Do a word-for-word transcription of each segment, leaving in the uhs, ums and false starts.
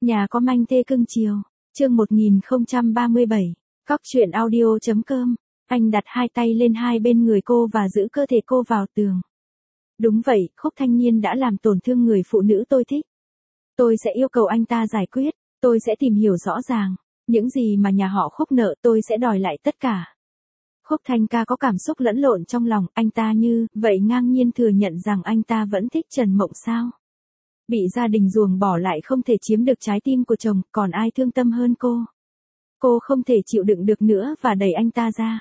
Nhà có manh thê cưng chiều. Chương một nghìn không trăm ba mươi bảy. Cóc truyện audio chấm com. Anh đặt hai tay lên hai bên người cô và giữ cơ thể cô vào tường. Đúng vậy, Khúc Thanh Nhiên đã làm tổn thương người phụ nữ tôi thích. Tôi sẽ yêu cầu anh ta giải quyết, tôi sẽ tìm hiểu rõ ràng. Những gì mà nhà họ Khúc nợ tôi sẽ đòi lại tất cả. Khúc Thanh ca có cảm xúc lẫn lộn trong lòng, anh ta như vậy ngang nhiên thừa nhận rằng anh ta vẫn thích Trần Mộng sao. Bị gia đình ruồng bỏ lại không thể chiếm được trái tim của chồng, còn ai thương tâm hơn cô. Cô không thể chịu đựng được nữa và đẩy anh ta ra.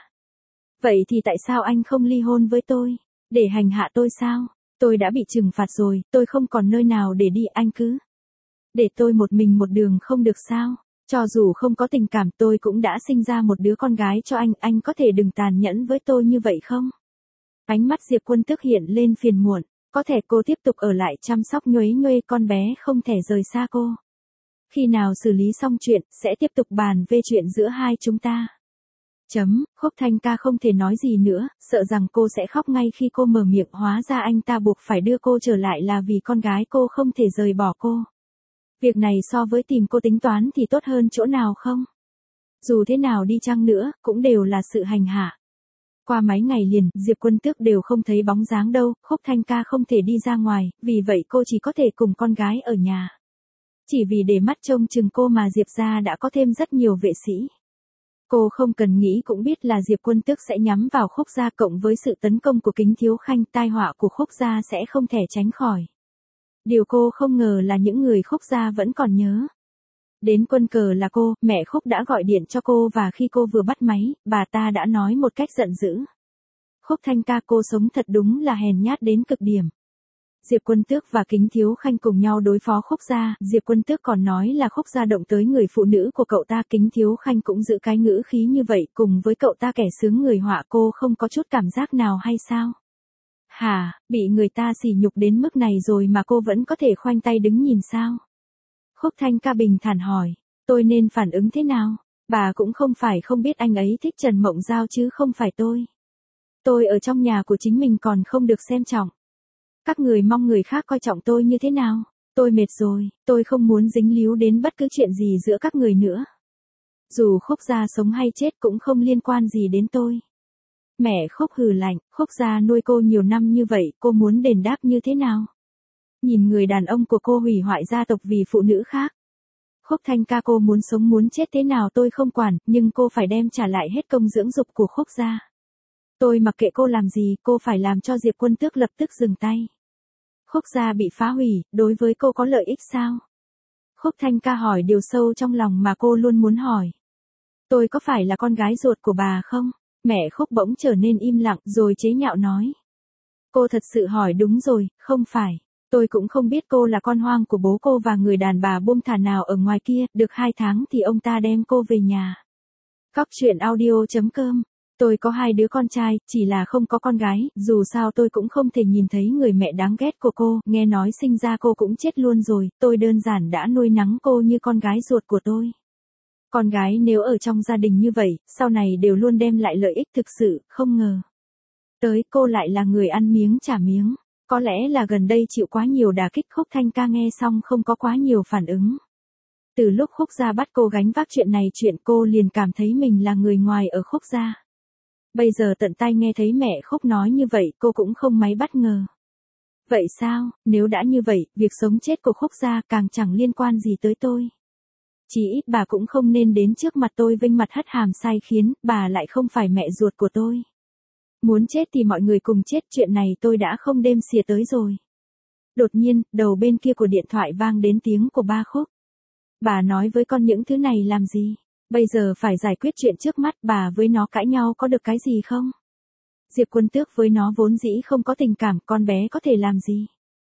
Vậy thì tại sao anh không ly hôn với tôi? Để hành hạ tôi sao? Tôi đã bị trừng phạt rồi, tôi không còn nơi nào để đi, anh cứ để tôi một mình một đường không được sao? Cho dù không có tình cảm tôi cũng đã sinh ra một đứa con gái cho anh, anh có thể đừng tàn nhẫn với tôi như vậy không? Ánh mắt Diệp Quân Tước hiện lên phiền muộn, có thể cô tiếp tục ở lại chăm sóc nhuế nhuê con bé không thể rời xa cô. Khi nào xử lý xong chuyện, sẽ tiếp tục bàn về chuyện giữa hai chúng ta. Chấm, Khúc Thanh ca không thể nói gì nữa, sợ rằng cô sẽ khóc ngay khi cô mở miệng, hóa ra anh ta buộc phải đưa cô trở lại là vì con gái cô không thể rời bỏ cô. Việc này so với tìm cô tính toán thì tốt hơn chỗ nào không? Dù thế nào đi chăng nữa, cũng đều là sự hành hạ. Qua mấy ngày liền, Diệp Quân Tước đều không thấy bóng dáng đâu, Khúc Thanh ca không thể đi ra ngoài, vì vậy cô chỉ có thể cùng con gái ở nhà. Chỉ vì để mắt trông chừng cô mà Diệp gia đã có thêm rất nhiều vệ sĩ. Cô không cần nghĩ cũng biết là Diệp Quân Tước sẽ nhắm vào Khúc gia, cộng với sự tấn công của Kính Thiếu Khanh, tai họa của Khúc gia sẽ không thể tránh khỏi. Điều cô không ngờ là những người Khúc gia vẫn còn nhớ. Đến quân cờ là cô, mẹ Khúc đã gọi điện cho cô và khi cô vừa bắt máy, bà ta đã nói một cách giận dữ. Khúc Thanh ca, cô sống thật đúng là hèn nhát đến cực điểm. Diệp Quân Tước và Kính Thiếu Khanh cùng nhau đối phó Khúc gia, Diệp Quân Tước còn nói là Khúc gia động tới người phụ nữ của cậu ta, Kính Thiếu Khanh cũng giữ cái ngữ khí như vậy, cùng với cậu ta kẻ sướng người họa, cô không có chút cảm giác nào hay sao? Hả, bị người ta sỉ nhục đến mức này rồi mà cô vẫn có thể khoanh tay đứng nhìn sao? Khúc Thanh ca bình thản hỏi, tôi nên phản ứng thế nào? Bà cũng không phải không biết anh ấy thích Trần Mộng Giao chứ không phải tôi. Tôi ở trong nhà của chính mình còn không được xem trọng. Các người mong người khác coi trọng tôi như thế nào? Tôi mệt rồi, tôi không muốn dính líu đến bất cứ chuyện gì giữa các người nữa. Dù Khúc gia sống hay chết cũng không liên quan gì đến tôi. Mẹ Khúc hừ lạnh, Khúc gia nuôi cô nhiều năm như vậy, cô muốn đền đáp như thế nào? Nhìn người đàn ông của cô hủy hoại gia tộc vì phụ nữ khác. Khúc Thanh ca, cô muốn sống muốn chết thế nào tôi không quản, nhưng cô phải đem trả lại hết công dưỡng dục của Khúc gia. Tôi mặc kệ cô làm gì, cô phải làm cho Diệp Quân Tước lập tức dừng tay. Khúc gia bị phá hủy, đối với cô có lợi ích sao? Khúc Thanh ca hỏi điều sâu trong lòng mà cô luôn muốn hỏi. Tôi có phải là con gái ruột của bà không? Mẹ Khúc bỗng trở nên im lặng rồi chế nhạo nói. Cô thật sự hỏi đúng rồi, không phải. Tôi cũng không biết cô là con hoang của bố cô và người đàn bà buông thả nào ở ngoài kia, được hai tháng thì ông ta đem cô về nhà. Cóc truyện audio chấm com. Tôi có hai đứa con trai, chỉ là không có con gái, dù sao tôi cũng không thể nhìn thấy người mẹ đáng ghét của cô, nghe nói sinh ra cô cũng chết luôn rồi, tôi đơn giản đã nuôi nấng cô như con gái ruột của tôi. Con gái nếu ở trong gia đình như vậy, sau này đều luôn đem lại lợi ích thực sự, không ngờ. Tới cô lại là người ăn miếng trả miếng. Có lẽ là gần đây chịu quá nhiều đả kích, Khúc Thanh ca nghe xong không có quá nhiều phản ứng. Từ lúc Khúc gia bắt cô gánh vác chuyện này chuyện cô liền cảm thấy mình là người ngoài ở Khúc gia. Bây giờ tận tai nghe thấy mẹ Khúc nói như vậy cô cũng không mấy bất ngờ. Vậy sao, nếu đã như vậy, việc sống chết của Khúc gia càng chẳng liên quan gì tới tôi. Chỉ ít bà cũng không nên đến trước mặt tôi vênh mặt hất hàm sai khiến, bà lại không phải mẹ ruột của tôi. Muốn chết thì mọi người cùng chết, chuyện này tôi đã không đêm xỉa tới rồi. Đột nhiên, đầu bên kia của điện thoại vang đến tiếng của ba Khúc. Bà nói với con những thứ này làm gì? Bây giờ phải giải quyết chuyện trước mắt, bà với nó cãi nhau có được cái gì không? Diệp Quân Tước với nó vốn dĩ không có tình cảm, con bé có thể làm gì?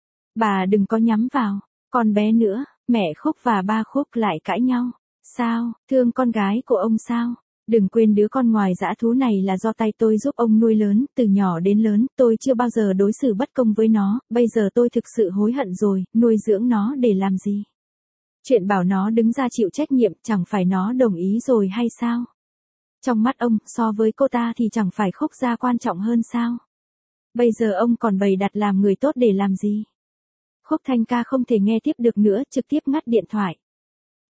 Bà đừng có nhắm vào, con bé nữa, mẹ Khúc và ba Khúc lại cãi nhau. Sao, thương con gái của ông sao? Đừng quên đứa con ngoài dã thú này là do tay tôi giúp ông nuôi lớn, từ nhỏ đến lớn, tôi chưa bao giờ đối xử bất công với nó, bây giờ tôi thực sự hối hận rồi, nuôi dưỡng nó để làm gì? Chuyện bảo nó đứng ra chịu trách nhiệm, chẳng phải nó đồng ý rồi hay sao? Trong mắt ông, so với cô ta thì chẳng phải Khúc gia quan trọng hơn sao? Bây giờ ông còn bày đặt làm người tốt để làm gì? Khúc Thanh ca không thể nghe tiếp được nữa, trực tiếp ngắt điện thoại.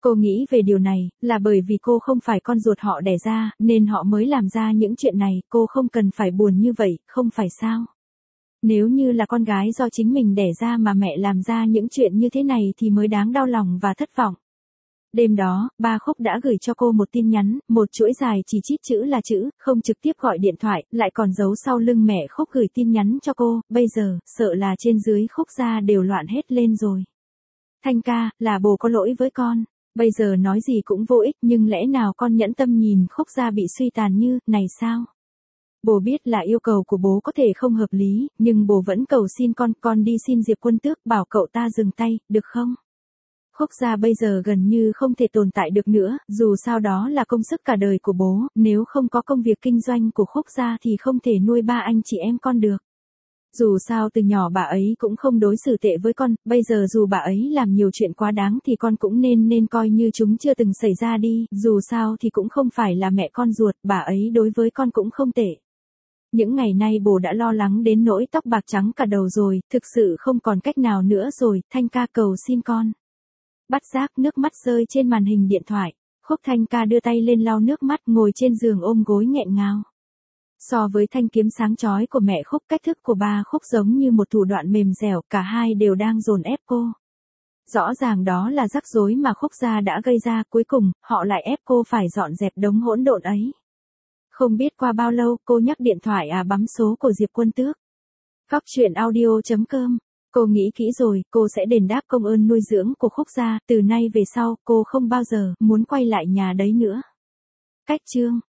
Cô nghĩ về điều này, là bởi vì cô không phải con ruột họ đẻ ra, nên họ mới làm ra những chuyện này, cô không cần phải buồn như vậy, không phải sao? Nếu như là con gái do chính mình đẻ ra mà mẹ làm ra những chuyện như thế này thì mới đáng đau lòng và thất vọng. Đêm đó, ba Khúc đã gửi cho cô một tin nhắn, một chuỗi dài chỉ chít chữ là chữ, không trực tiếp gọi điện thoại, lại còn giấu sau lưng mẹ Khúc gửi tin nhắn cho cô, bây giờ, sợ là trên dưới Khúc gia đều loạn hết lên rồi. Thanh ca, là bố có lỗi với con. Bây giờ nói gì cũng vô ích, nhưng lẽ nào con nhẫn tâm nhìn Khúc gia bị suy tàn như, này sao? Bố biết là yêu cầu của bố có thể không hợp lý, nhưng bố vẫn cầu xin con, con đi xin Diệp Quân Tước, bảo cậu ta dừng tay, được không? Khúc gia bây giờ gần như không thể tồn tại được nữa, dù sao đó là công sức cả đời của bố, nếu không có công việc kinh doanh của Khúc gia thì không thể nuôi ba anh chị em con được. Dù sao từ nhỏ bà ấy cũng không đối xử tệ với con, bây giờ dù bà ấy làm nhiều chuyện quá đáng thì con cũng nên nên coi như chúng chưa từng xảy ra đi, dù sao thì cũng không phải là mẹ con ruột, bà ấy đối với con cũng không tệ. Những ngày nay bố đã lo lắng đến nỗi tóc bạc trắng cả đầu rồi, thực sự không còn cách nào nữa rồi, Thanh ca cầu xin con. Bắt giác nước mắt rơi trên màn hình điện thoại, Khúc Thanh ca đưa tay lên lau nước mắt ngồi trên giường ôm gối nghẹn ngào. So với thanh kiếm sáng chói của mẹ Khúc, cách thức của ba Khúc giống như một thủ đoạn mềm dẻo, cả hai đều đang dồn ép cô. Rõ ràng đó là rắc rối mà Khúc gia đã gây ra, cuối cùng, họ lại ép cô phải dọn dẹp đống hỗn độn ấy. Không biết qua bao lâu, cô nhắc điện thoại à bấm số của Diệp Quân Tước. Cóc truyện audio chấm com. Cô nghĩ kỹ rồi, cô sẽ đền đáp công ơn nuôi dưỡng của Khúc gia, từ nay về sau, cô không bao giờ muốn quay lại nhà đấy nữa. Cách chương